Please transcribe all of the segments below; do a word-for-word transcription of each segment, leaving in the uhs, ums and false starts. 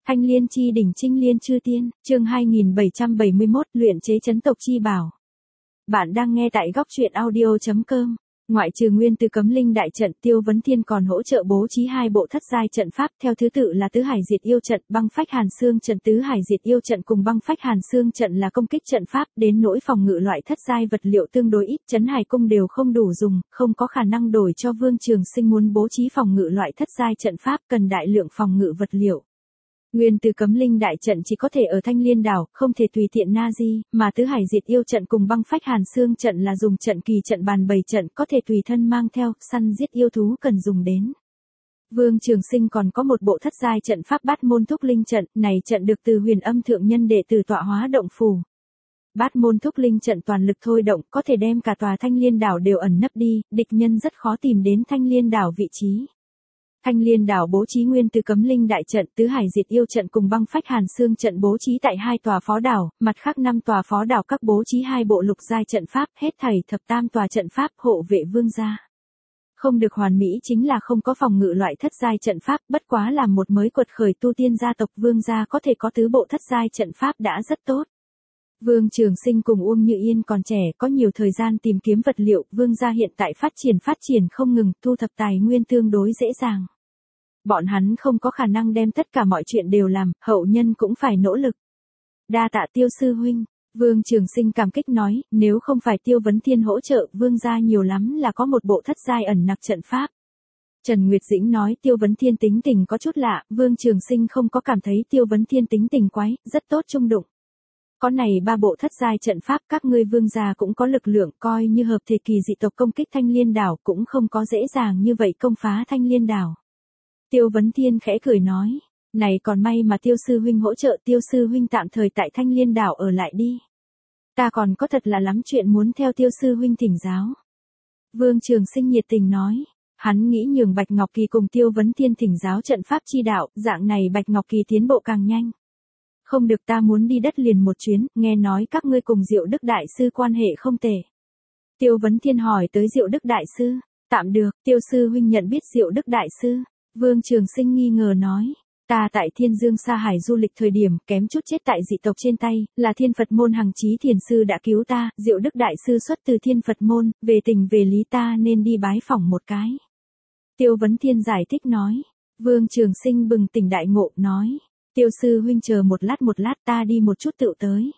Thanh Liên chi đỉnh Trinh Liên chư tiên, chương hai nghìn bảy trăm bảy mươi mốt, luyện chế chấn tộc chi bảo. Bạn đang nghe tại góc truyện audio chấm com. Ngoại trừ Nguyên Từ Cấm Linh đại trận, Tiêu Vấn Thiên còn hỗ trợ bố trí hai bộ thất giai trận pháp theo thứ tự là Tứ Hải Diệt Yêu trận, Băng Phách Hàn Xương trận. Tứ Hải Diệt Yêu trận cùng Băng Phách Hàn Xương trận là công kích trận pháp, đến nỗi phòng ngự loại thất giai vật liệu tương đối ít, Trấn Hải cung đều không đủ dùng, không có khả năng đổi cho Vương Trường Sinh muốn bố trí phòng ngự loại thất giai trận pháp cần đại lượng phòng ngự vật liệu. Nguyên Từ Cấm Linh đại trận chỉ có thể ở Thanh Liên đảo, không thể tùy tiện na di, mà Tứ Hải Diệt Yêu trận cùng Băng Phách Hàn Xương trận là dùng trận kỳ trận bàn bày trận, có thể tùy thân mang theo, săn giết yêu thú cần dùng đến. Vương Trường Sinh còn có một bộ thất giai trận pháp Bát Môn Thúc Linh trận, này trận được từ Huyền Âm thượng nhân đệ tử tọa hóa động phủ. Bát Môn Thúc Linh trận toàn lực thôi động, có thể đem cả tòa Thanh Liên đảo đều ẩn nấp đi, địch nhân rất khó tìm đến Thanh Liên đảo vị trí. Thanh Liên đảo bố trí Nguyên Từ Cấm Linh đại trận, Tứ Hải Diệt Yêu trận cùng Băng Phách Hàn Xương trận bố trí tại hai tòa phó đảo, mặt khác năm tòa phó đảo các bố trí hai bộ lục giai trận pháp, hết thảy thập tam tòa trận pháp hộ vệ vương gia. Không được hoàn mỹ chính là không có phòng ngự loại thất giai trận pháp, bất quá làm một mới quật khởi tu tiên gia tộc vương gia có thể có tứ bộ thất giai trận pháp đã rất tốt. Vương Trường Sinh cùng Uông Như Yên còn trẻ, có nhiều thời gian tìm kiếm vật liệu, vương gia hiện tại phát triển phát triển không ngừng, thu thập tài nguyên tương đối dễ dàng. Bọn hắn không có khả năng đem tất cả mọi chuyện đều làm, hậu nhân cũng phải nỗ lực. Đa tạ Tiêu sư huynh, Vương Trường Sinh cảm kích nói, nếu không phải Tiêu Vấn Thiên hỗ trợ, vương gia nhiều lắm là có một bộ thất giai ẩn nặc trận pháp. Trần Nguyệt Dĩnh nói Tiêu Vấn Thiên tính tình có chút lạ, Vương Trường Sinh không có cảm thấy Tiêu Vấn Thiên tính tình quái, rất tốt trung đụng. Có này ba bộ thất giai trận pháp, các ngươi vương gia cũng có lực lượng, coi như hợp thể kỳ dị tộc công kích Thanh Liên đảo cũng không có dễ dàng như vậy công phá Thanh Liên đảo. Tiêu Vấn Thiên khẽ cười nói, này còn may mà Tiêu sư huynh hỗ trợ, Tiêu sư huynh tạm thời tại Thanh Liên đảo ở lại đi. Ta còn có thật là lắm chuyện muốn theo Tiêu sư huynh thỉnh giáo. Vương Trường Sinh nhiệt tình nói, hắn nghĩ nhường Bạch Ngọc Kỳ cùng Tiêu Vấn Thiên thỉnh giáo trận pháp chi đạo, dạng này Bạch Ngọc Kỳ tiến bộ càng nhanh. Không được, ta muốn đi đất liền một chuyến, nghe nói các ngươi cùng Diệu Đức Đại Sư quan hệ không tệ. Tiêu Vấn Thiên hỏi tới Diệu Đức Đại Sư, tạm được, Tiêu sư huynh nhận biết Diệu Đức Đại Sư. Vương Trường Sinh nghi ngờ nói, ta tại Thiên Dương Sa Hải du lịch thời điểm, kém chút chết tại dị tộc trên tay, là Thiên Phật môn Hằng Chí Thiền sư đã cứu ta, Diệu Đức Đại Sư xuất từ Thiên Phật môn, về tình về lý ta nên đi bái phỏng một cái. Tiêu Vấn Thiên giải thích nói, Vương Trường Sinh bừng tỉnh đại ngộ nói, Tiêu sư huynh chờ một lát một lát ta đi một chút tựu tới.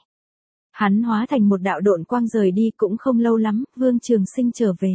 Hắn hóa thành một đạo độn quang rời đi, cũng không lâu lắm, Vương Trường Sinh trở về.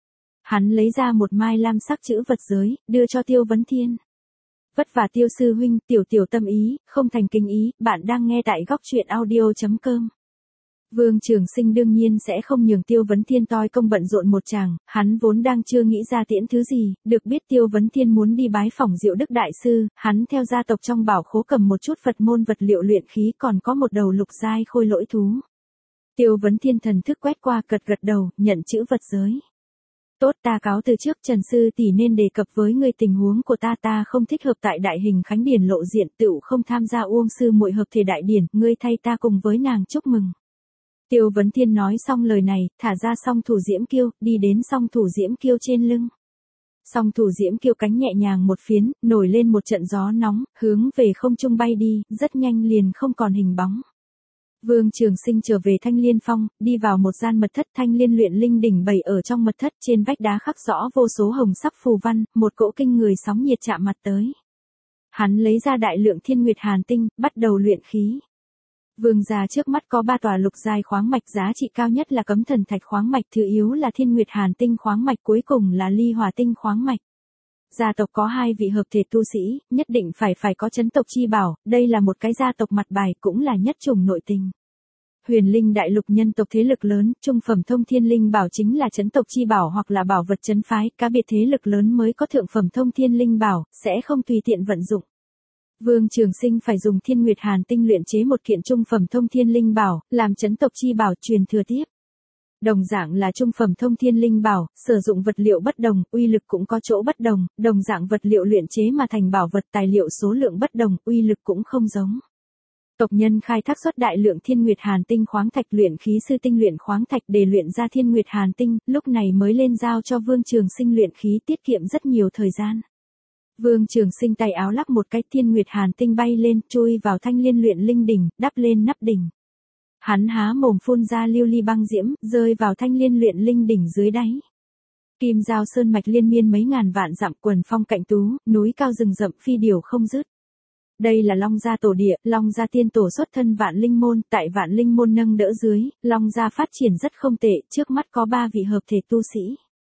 Hắn lấy ra một mai lam sắc chữ vật giới, đưa cho Tiêu Vấn Thiên. Vất vả Tiêu sư huynh, tiểu tiểu tâm ý, không thành kinh ý, bạn đang nghe tại góc truyện audio chấm com. Vương Trường Sinh đương nhiên sẽ không nhường Tiêu Vấn Thiên toi công bận rộn một chàng, hắn vốn đang chưa nghĩ ra tiễn thứ gì, được biết Tiêu Vấn Thiên muốn đi bái phỏng Diệu Đức Đại Sư, hắn theo gia tộc trong bảo khố cầm một chút Phật môn vật liệu luyện khí, còn có một đầu lục giai khôi lỗi thú. Tiêu Vấn Thiên thần thức quét qua, gật gật đầu, nhận chữ vật giới. Tốt, ta cáo từ trước, Trần sư tỷ nên đề cập với người tình huống của ta, ta không thích hợp tại Đại Hình Khánh Điển lộ diện, tựu không tham gia Uông sư muội hợp thể đại điển, ngươi thay ta cùng với nàng chúc mừng. Tiêu Vấn Thiên nói xong lời này, thả ra song thủ diễm kiêu, đi đến song thủ diễm kiêu trên lưng. Song thủ diễm kiêu cánh nhẹ nhàng một phiến, nổi lên một trận gió nóng, hướng về không trung bay đi, rất nhanh liền không còn hình bóng. Vương Trường Sinh trở về Thanh Liên Phong, đi vào một gian mật thất, Thanh Liên luyện linh đỉnh bày ở trong mật thất, trên vách đá khắc rõ vô số hồng sắc phù văn, một cỗ kinh người sóng nhiệt chạm mặt tới. Hắn lấy ra đại lượng Thiên Nguyệt Hàn Tinh, bắt đầu luyện khí. Vương gia trước mắt có ba tòa lục giai khoáng mạch, giá trị cao nhất là Cấm Thần Thạch khoáng mạch, thứ yếu là Thiên Nguyệt Hàn Tinh khoáng mạch, cuối cùng là Ly Hỏa Tinh khoáng mạch. Gia tộc có hai vị hợp thể tu sĩ, nhất định phải phải có chấn tộc chi bảo, đây là một cái gia tộc mặt bài, cũng là nhất trùng nội tình. Huyền Linh đại lục nhân tộc thế lực lớn, trung phẩm thông thiên linh bảo chính là chấn tộc chi bảo hoặc là bảo vật chấn phái, cá biệt thế lực lớn mới có thượng phẩm thông thiên linh bảo, sẽ không tùy tiện vận dụng. Vương Trường Sinh phải dùng Thiên Nguyệt Hàn Tinh luyện chế một kiện trung phẩm thông thiên linh bảo, làm chấn tộc chi bảo truyền thừa tiếp. Đồng dạng là trung phẩm thông thiên linh bảo, sử dụng vật liệu bất đồng, uy lực cũng có chỗ bất đồng, đồng dạng vật liệu luyện chế mà thành bảo vật, tài liệu số lượng bất đồng, uy lực cũng không giống. Tộc nhân khai thác xuất đại lượng Thiên Nguyệt Hàn Tinh khoáng thạch, luyện khí sư tinh luyện khoáng thạch để luyện ra Thiên Nguyệt Hàn Tinh, lúc này mới lên giao cho Vương Trường Sinh luyện khí, tiết kiệm rất nhiều thời gian. Vương Trường Sinh tay áo lắc một cái, thiên nguyệt hàn tinh bay lên, chui vào thanh liên luyện linh đỉnh, đắp lên nắp đỉnh. Hắn há mồm phun ra lưu ly băng diễm, rơi vào thanh liên luyện linh đỉnh dưới đáy. Kim giao sơn mạch liên miên mấy ngàn vạn dặm, quần phong cạnh tú, núi cao rừng rậm, phi điều không dứt. Đây là Long Gia tổ địa, Long Gia tiên tổ xuất thân Vạn Linh môn, tại Vạn Linh môn nâng đỡ dưới, Long Gia phát triển rất không tệ, trước mắt có ba vị hợp thể tu sĩ.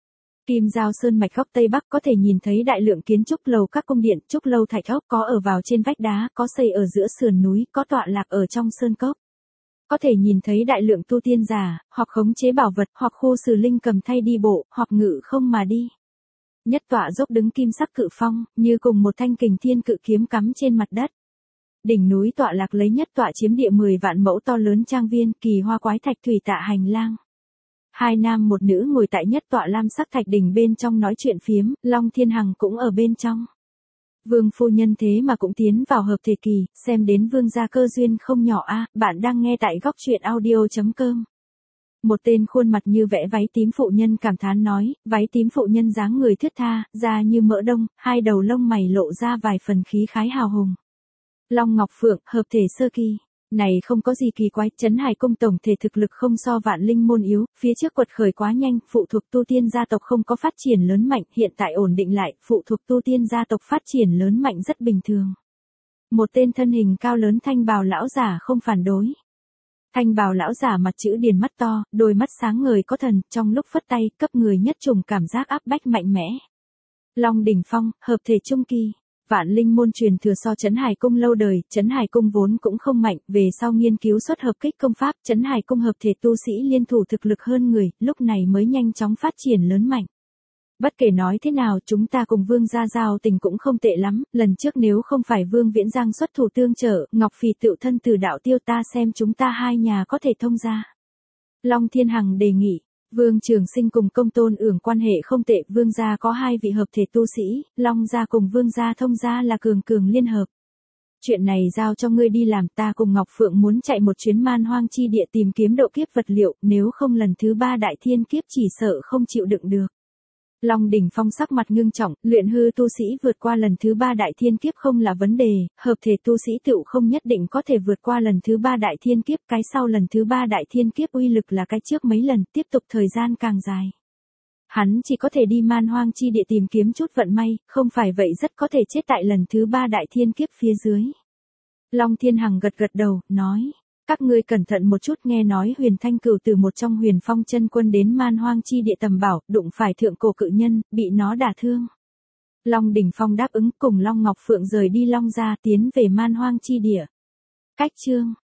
Kim giao sơn mạch góc tây bắc có thể nhìn thấy đại lượng kiến trúc lầu các cung điện, trúc lâu thạch ốc, có ở vào trên vách đá, có xây ở giữa sườn núi, có tọa lạc ở trong sơn cốc. Có thể nhìn thấy đại lượng tu tiên giả, hoặc khống chế bảo vật, hoặc khu xử linh cầm thay đi bộ, hoặc ngự không mà đi. Nhất tọa dốc đứng kim sắc cự phong, như cùng một thanh kình thiên cự kiếm cắm trên mặt đất. Đỉnh núi tọa lạc lấy nhất tọa chiếm địa mười vạn mẫu to lớn trang viên, kỳ hoa quái thạch thủy tạ hành lang. Hai nam một nữ ngồi tại nhất tọa lam sắc thạch đỉnh bên trong nói chuyện phiếm, Long Thiên Hằng cũng ở bên trong. Vương phu nhân thế mà cũng tiến vào hợp thể kỳ, xem đến vương gia cơ duyên không nhỏ a. Bạn đang nghe tại góc truyện audio chấm com. Một tên khuôn mặt như vẽ váy tím phụ nhân cảm thán nói, váy tím phụ nhân dáng người thướt tha, da như mỡ đông, hai đầu lông mày lộ ra vài phần khí khái hào hùng. Long Ngọc Phượng, hợp thể sơ kỳ. Này không có gì kỳ quái, Trấn Hải cung tổng thể thực lực không so Vạn Linh môn yếu, phía trước quật khởi quá nhanh, phụ thuộc tu tiên gia tộc không có phát triển lớn mạnh, hiện tại ổn định lại, phụ thuộc tu tiên gia tộc phát triển lớn mạnh rất bình thường. Một tên thân hình cao lớn thanh bào lão giả không phản đối. Thanh bào lão giả mặt chữ điền mắt to, đôi mắt sáng ngời có thần, trong lúc phất tay, cấp người nhất trùng cảm giác áp bách mạnh mẽ. Long đỉnh phong, hợp thể trung kỳ. Vạn Linh môn truyền thừa so Trấn Hải cung lâu đời, Trấn Hải cung vốn cũng không mạnh, về sau nghiên cứu xuất hợp kích công pháp, Trấn Hải cung hợp thể tu sĩ liên thủ thực lực hơn người, lúc này mới nhanh chóng phát triển lớn mạnh. Bất kể nói thế nào, chúng ta cùng Vương gia giao tình cũng không tệ lắm, lần trước nếu không phải Vương Viễn Giang xuất thủ tương trợ, Ngọc Phì tự thân từ đạo tiêu ta xem chúng ta hai nhà có thể thông gia. Long Thiên Hằng đề nghị. Vương Trường Sinh cùng Công Tôn Ưởng quan hệ không tệ, Vương gia có hai vị hợp thể tu sĩ, Long gia cùng Vương gia thông gia là cường cường liên hợp. Chuyện này giao cho ngươi đi làm, ta cùng Ngọc Phượng muốn chạy một chuyến man hoang chi địa tìm kiếm độ kiếp vật liệu, nếu không lần thứ ba đại thiên kiếp chỉ sợ không chịu đựng được. Long đỉnh phong sắc mặt ngưng trọng, luyện hư tu sĩ vượt qua lần thứ ba đại thiên kiếp không là vấn đề, hợp thể tu sĩ tựu không nhất định có thể vượt qua lần thứ ba đại thiên kiếp, cái sau lần thứ ba đại thiên kiếp uy lực là cái trước mấy lần, tiếp tục thời gian càng dài. Hắn chỉ có thể đi man hoang chi địa tìm kiếm chút vận may, không phải vậy rất có thể chết tại lần thứ ba đại thiên kiếp phía dưới. Long Thiên Hằng gật gật đầu, nói. Các ngươi cẩn thận một chút, nghe nói Huyền Thanh Cửu từ một trong Huyền Phong chân quân đến man hoang chi địa tầm bảo, đụng phải thượng cổ cự nhân, bị nó đả thương. Long Đỉnh Phong đáp ứng cùng Long Ngọc Phượng rời đi Long gia tiến về man hoang chi địa. Cách chương